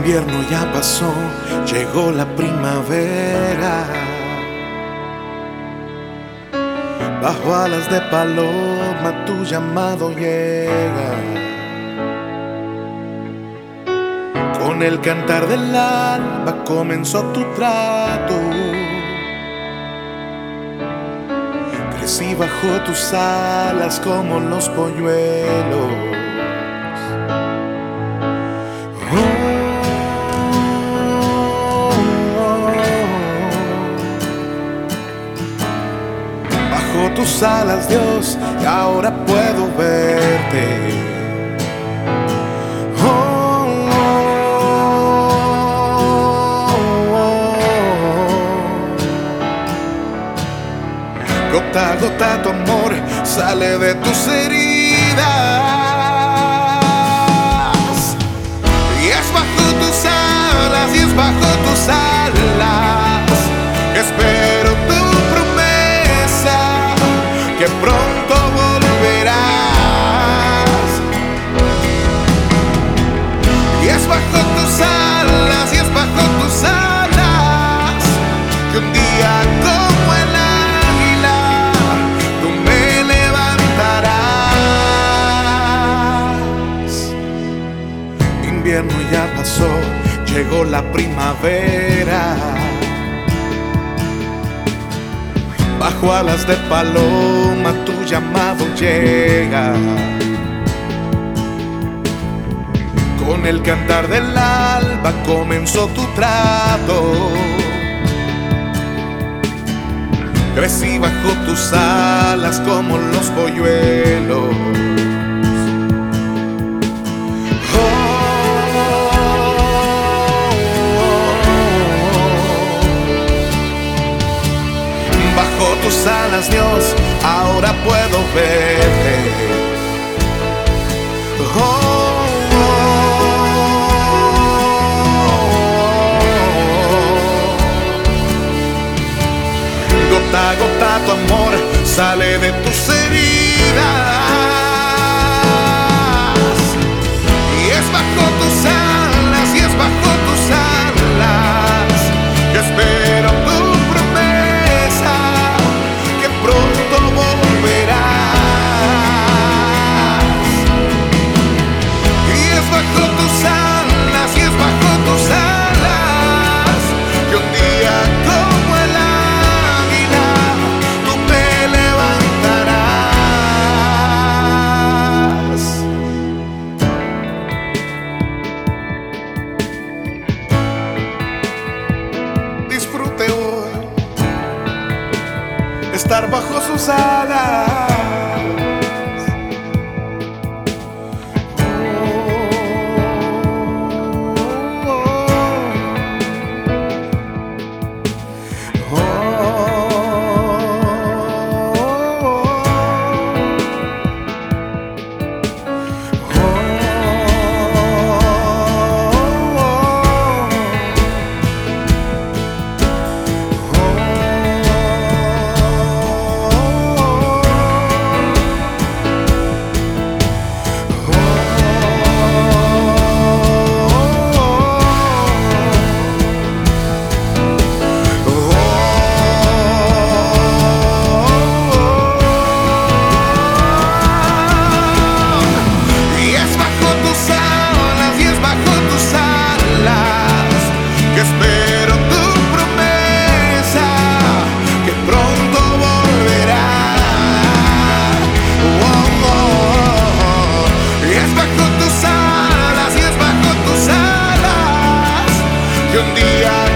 invierno ya pasó, llegó la primavera. Bajo alas de paloma tu llamado llega. Con el cantar del alba comenzó tu trato. Crecí bajo tus alas como los polluelos. Bajo tus alas, Dios, y ahora puedo verte. Gota a gota tu amor sale de tus heridas. Y es bajo tus alas, y es bajo tus alas que espero tu promesa, que pronto volverás. Y es bajo tus alas, y es bajo tus alas que un día como el invierno ya pasó, llegó la primavera. Bajo alas de paloma tu llamado llega. Con el cantar del alba comenzó tu trato. Crecí bajo tus alas como los polluelos. Bajo tus alas, Dios, ahora puedo verte. Gota a gota tu amor sale de tus heridas. Y es bajo tus alas, y es bajo tus alas que espero tu promesa, que pronto volverás. Y es bajo tus alas, y es bajo tus alas que un día como el águila tú me levantarás. Disfrute hoy estar bajo sus alas. Espero tu promesa, que pronto volverás. Y es bajo tus alas, y es bajo tus alas que un día